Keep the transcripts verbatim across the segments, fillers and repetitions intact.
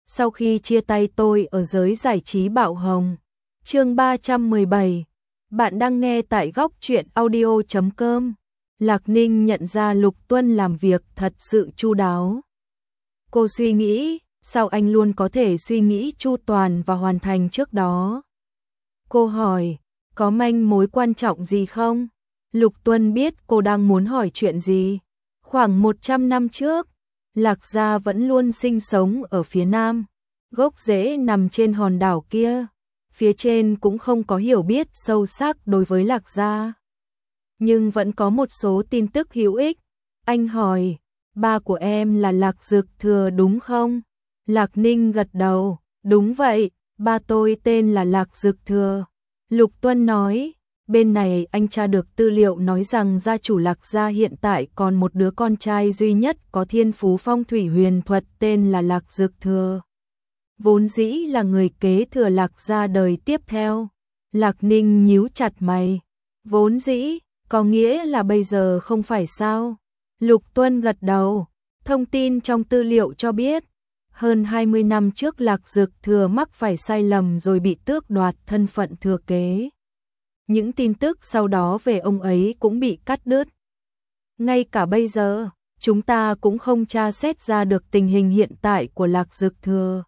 sau khi chia tay tôi ở giới giải trí bạo hồng. Chương ba trăm mười bảy. Bạn đang nghe tại góc truyện audio chấm com. Lạc Ninh nhận ra Lục Tuân làm việc thật sự chu đáo. Cô suy nghĩ, sao anh luôn có thể suy nghĩ chu toàn và hoàn thành trước đó? Cô hỏi, có manh mối quan trọng gì không? Lục Tuân biết cô đang muốn hỏi chuyện gì. Khoảng một trăm năm trước, Lạc gia vẫn luôn sinh sống ở phía nam. Gốc rễ nằm trên hòn đảo kia. Phía trên cũng không có hiểu biết sâu sắc đối với Lạc gia. Nhưng vẫn có một số tin tức hữu ích. Anh hỏi, ba của em là Lạc Dực Thừa đúng không? Lạc Ninh gật đầu, đúng vậy, ba tôi tên là Lạc Dực Thừa. Lục Tuân nói, bên này anh tra được tư liệu nói rằng gia chủ Lạc gia hiện tại còn một đứa con trai duy nhất có thiên phú phong thủy huyền thuật tên là Lạc Dực Thừa. Vốn dĩ là người kế thừa Lạc gia đời tiếp theo. Lạc Ninh nhíu chặt mày. Vốn dĩ, có nghĩa là bây giờ không phải sao? Lục Tuân gật đầu. Thông tin trong tư liệu cho biết, hơn hai mươi năm trước Lạc Dực Thừa mắc phải sai lầm rồi bị tước đoạt thân phận thừa kế. Những tin tức sau đó về ông ấy cũng bị cắt đứt. Ngay cả bây giờ, chúng ta cũng không tra xét ra được tình hình hiện tại của Lạc Dực Thừa.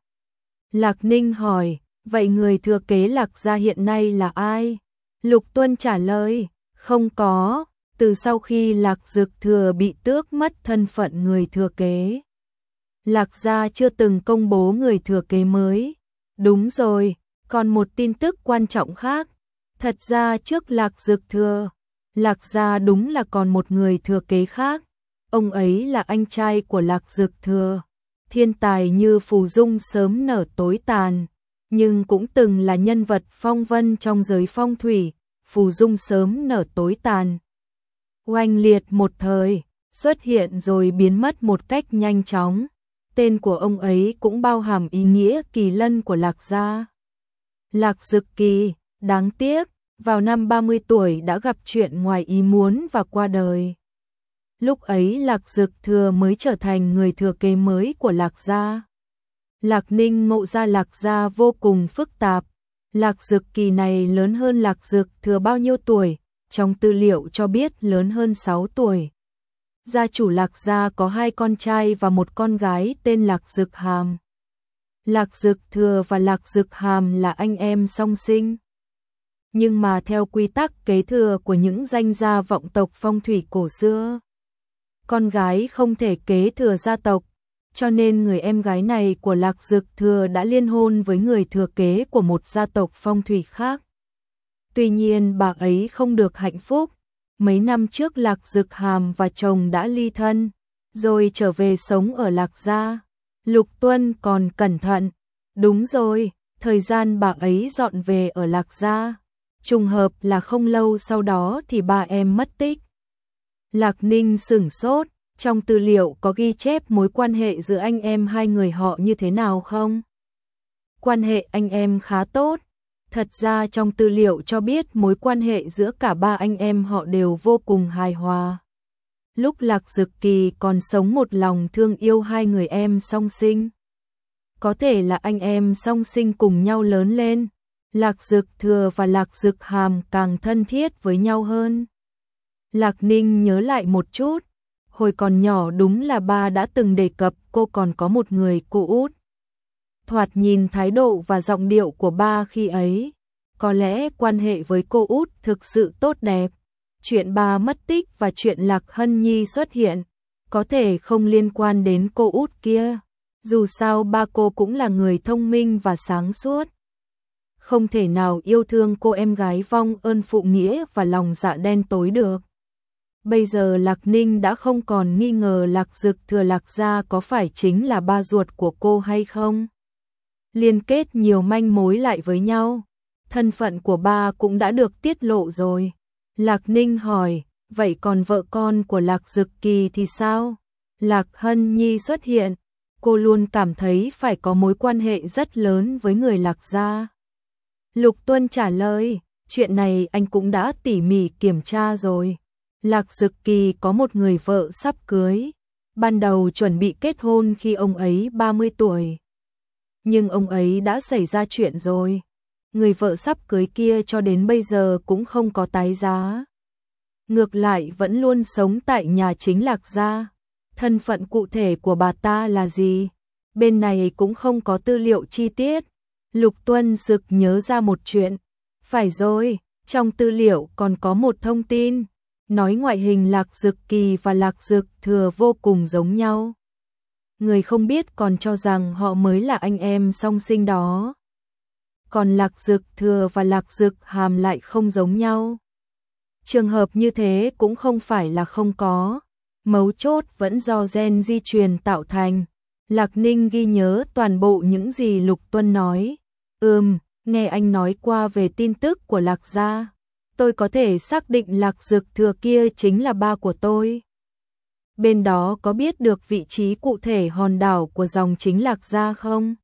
Lạc Ninh hỏi, vậy người thừa kế Lạc gia hiện nay là ai? Lục Tuân trả lời, không có, từ sau khi Lạc Dực Thừa bị tước mất thân phận người thừa kế. Lạc gia chưa từng công bố người thừa kế mới. Đúng rồi, còn một tin tức quan trọng khác. Thật ra trước Lạc Dực Thừa, Lạc gia đúng là còn một người thừa kế khác. Ông ấy là anh trai của Lạc Dực Thừa. Thiên tài như phù dung sớm nở tối tàn, nhưng cũng từng là nhân vật phong vân trong giới phong thủy. Phù dung sớm nở tối tàn, oanh liệt một thời, xuất hiện rồi biến mất một cách nhanh chóng. Tên của ông ấy cũng bao hàm ý nghĩa kỳ lân của Lạc gia. Lạc Dực Kỳ, đáng tiếc, vào năm ba mươi tuổi đã gặp chuyện ngoài ý muốn và qua đời. Lúc ấy Lạc Dực Thừa mới trở thành người thừa kế mới của Lạc gia. Lạc Ninh ngộ ra Lạc gia vô cùng phức tạp. Lạc Dực Kỳ này lớn hơn Lạc Dực Thừa bao nhiêu tuổi? Trong tư liệu cho biết lớn hơn sáu tuổi. Gia chủ Lạc gia có hai con trai và một con gái tên Lạc Dực Hàm. Lạc Dực Thừa và Lạc Dực Hàm là anh em song sinh. Nhưng mà theo quy tắc kế thừa của những danh gia vọng tộc phong thủy cổ xưa, con gái không thể kế thừa gia tộc, cho nên người em gái này của Lạc Dực Thừa đã liên hôn với người thừa kế của một gia tộc phong thủy khác. Tuy nhiên bà ấy không được hạnh phúc. Mấy năm trước Lạc Dực Hàm và chồng đã ly thân, rồi trở về sống ở Lạc gia. Lục Tuân còn cẩn thận. Đúng rồi, thời gian bà ấy dọn về ở Lạc gia, trùng hợp là không lâu sau đó thì ba em mất tích. Lạc Ninh sửng sốt, trong tư liệu có ghi chép mối quan hệ giữa anh em hai người họ như thế nào không? Quan hệ anh em khá tốt. Thật ra trong tư liệu cho biết mối quan hệ giữa cả ba anh em họ đều vô cùng hài hòa. Lúc Lạc Dực Kỳ còn sống một lòng thương yêu hai người em song sinh. Có thể là anh em song sinh cùng nhau lớn lên, Lạc Dực Thừa và Lạc Dực Hàm càng thân thiết với nhau hơn. Lạc Ninh nhớ lại một chút, hồi còn nhỏ đúng là ba đã từng đề cập cô còn có một người cô út. Thoạt nhìn thái độ và giọng điệu của ba khi ấy, có lẽ quan hệ với cô út thực sự tốt đẹp. Chuyện ba mất tích và chuyện Lạc Hân Nhi xuất hiện, có thể không liên quan đến cô út kia. Dù sao ba cô cũng là người thông minh và sáng suốt. Không thể nào yêu thương cô em gái vong ơn phụ nghĩa và lòng dạ đen tối được. Bây giờ Lạc Ninh đã không còn nghi ngờ Lạc Dực Thừa Lạc gia có phải chính là ba ruột của cô hay không. Liên kết nhiều manh mối lại với nhau, thân phận của ba cũng đã được tiết lộ rồi. Lạc Ninh hỏi, vậy còn vợ con của Lạc Dực Kỳ thì sao? Lạc Hân Nhi xuất hiện, cô luôn cảm thấy phải có mối quan hệ rất lớn với người Lạc gia. Lục Tuân trả lời, chuyện này anh cũng đã tỉ mỉ kiểm tra rồi. Lạc Dực Kỳ có một người vợ sắp cưới, ban đầu chuẩn bị kết hôn khi ông ấy ba mươi tuổi. nhưng ông ấy đã xảy ra chuyện rồi. Người vợ sắp cưới kia cho đến bây giờ cũng không có tái giá. Ngược lại vẫn luôn sống tại nhà chính Lạc gia. Thân phận cụ thể của bà ta là gì? Bên này cũng không có tư liệu chi tiết. Lục Tuân sực nhớ ra một chuyện. Phải rồi, trong tư liệu còn có một thông tin, nói ngoại hình Lạc Dực Kỳ và Lạc Dực Thừa vô cùng giống nhau. Người không biết còn cho rằng họ mới là anh em song sinh đó. Còn Lạc Dực Thừa và Lạc Dực Hàm lại không giống nhau. Trường hợp như thế cũng không phải là không có, mấu chốt vẫn do gen di truyền tạo thành. Lạc Ninh ghi nhớ toàn bộ những gì Lục Tuân nói. Ừm, nghe anh nói qua về tin tức của Lạc gia, tôi có thể xác định Lạc Dực Thừa kia chính là ba của tôi. Bên đó có biết được vị trí cụ thể hòn đảo của dòng chính Lạc gia không?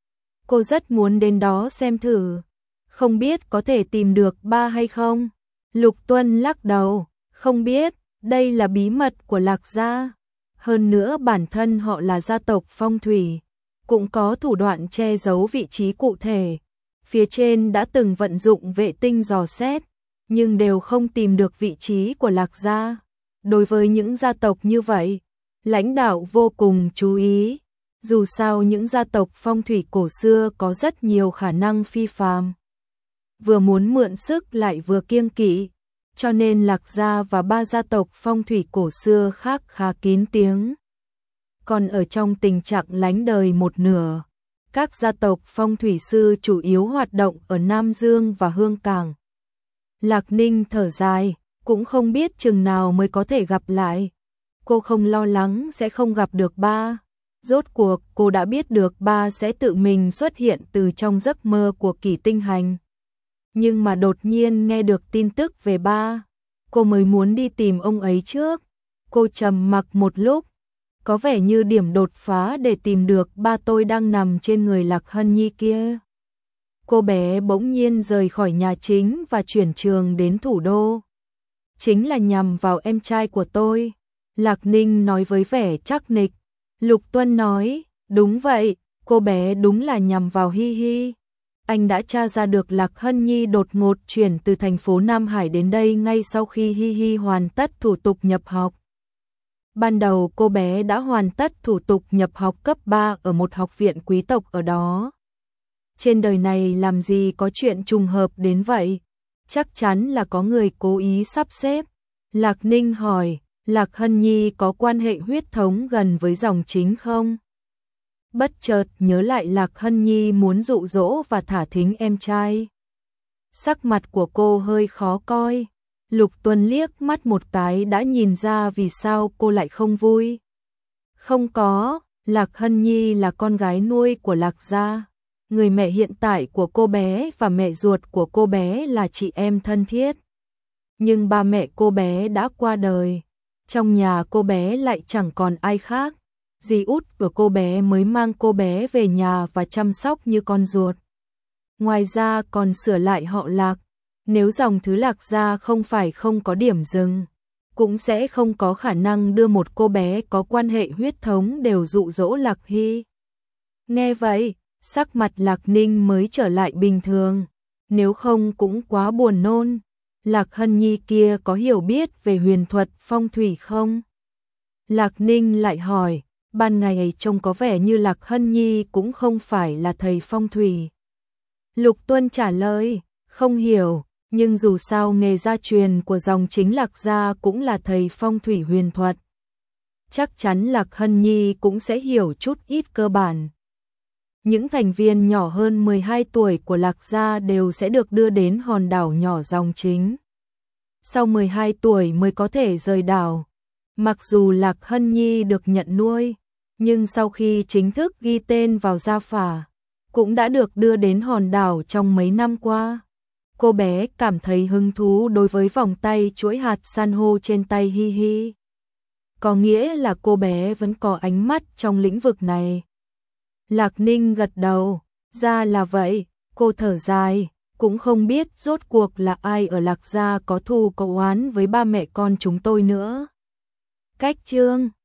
Cô rất muốn đến đó xem thử. Không biết có thể tìm được ba hay không? Lục Tuân lắc đầu, không biết, đây là bí mật của Lạc gia. Hơn nữa bản thân họ là gia tộc phong thủy, cũng có thủ đoạn che giấu vị trí cụ thể. Phía trên đã từng vận dụng vệ tinh dò xét, nhưng đều không tìm được vị trí của Lạc gia. Đối với những gia tộc như vậy, lãnh đạo vô cùng chú ý. Dù sao những gia tộc phong thủy cổ xưa có rất nhiều khả năng phi phàm. Vừa muốn mượn sức lại vừa kiêng kỵ, cho nên Lạc gia và ba gia tộc phong thủy cổ xưa khác khá kín tiếng. Còn ở trong tình trạng lánh đời một nửa, các gia tộc phong thủy sư chủ yếu hoạt động ở Nam Dương và Hương Cảng. Lạc Ninh thở dài, cũng không biết chừng nào mới có thể gặp lại. Cô không lo lắng sẽ không gặp được ba. Rốt cuộc cô đã biết được ba sẽ tự mình xuất hiện từ trong giấc mơ của Kỷ Tinh Hành. Nhưng mà đột nhiên nghe được tin tức về ba, cô mới muốn đi tìm ông ấy trước. Cô trầm mặc một lúc, có vẻ như điểm đột phá để tìm được ba tôi đang nằm trên người Lạc Hân Nhi kia. Cô bé bỗng nhiên rời khỏi nhà chính và chuyển trường đến thủ đô. Chính là nhằm vào em trai của tôi, Lạc Ninh nói với vẻ chắc nịch. Lục Tuân nói, đúng vậy, cô bé đúng là nhằm vào Hi Hi. Anh đã tra ra được Lạc Hân Nhi đột ngột chuyển từ thành phố Nam Hải đến đây ngay sau khi Hi Hi hoàn tất thủ tục nhập học. Ban đầu cô bé đã hoàn tất thủ tục nhập học cấp ba ở một học viện quý tộc ở đó. Trên đời này làm gì có chuyện trùng hợp đến vậy? Chắc chắn là có người cố ý sắp xếp. Lạc Ninh hỏi, Lạc Hân Nhi có quan hệ huyết thống gần với dòng chính không? Bất chợt nhớ lại Lạc Hân Nhi muốn dụ dỗ và thả thính em trai. Sắc mặt của cô hơi khó coi. Lục Tuân liếc mắt một cái đã nhìn ra vì sao cô lại không vui. Không có, Lạc Hân Nhi là con gái nuôi của Lạc gia. Người mẹ hiện tại của cô bé và mẹ ruột của cô bé là chị em thân thiết. Nhưng ba mẹ cô bé đã qua đời. Trong nhà cô bé lại chẳng còn ai khác. Dì út của cô bé mới mang cô bé về nhà và chăm sóc như con ruột. Ngoài ra còn sửa lại họ Lạc. Nếu dòng thứ Lạc gia không phải không có điểm dừng, cũng sẽ không có khả năng đưa một cô bé có quan hệ huyết thống đều dụ dỗ Lạc Hy. Nghe vậy, sắc mặt Lạc Ninh mới trở lại bình thường. Nếu không cũng quá buồn nôn. Lạc Hân Nhi kia có hiểu biết về huyền thuật phong thủy không? Lạc Ninh lại hỏi, ban ngày trông có vẻ như Lạc Hân Nhi cũng không phải là thầy phong thủy. Lục Tuân trả lời, không hiểu, nhưng dù sao nghề gia truyền của dòng chính Lạc gia cũng là thầy phong thủy huyền thuật. Chắc chắn Lạc Hân Nhi cũng sẽ hiểu chút ít cơ bản. Những thành viên nhỏ hơn mười hai tuổi của Lạc gia đều sẽ được đưa đến hòn đảo nhỏ dòng chính. Sau mười hai tuổi mới có thể rời đảo. Mặc dù Lạc Hân Nhi được nhận nuôi, nhưng sau khi chính thức ghi tên vào gia phả, cũng đã được đưa đến hòn đảo trong mấy năm qua. Cô bé cảm thấy hứng thú đối với vòng tay chuỗi hạt san hô trên tay Hi Hi. Có nghĩa là cô bé vẫn có ánh mắt trong lĩnh vực này. Lạc Ninh gật đầu, ra là vậy, cô thở dài, cũng không biết rốt cuộc là ai ở Lạc gia có thù có oán với ba mẹ con chúng tôi nữa. Cách chương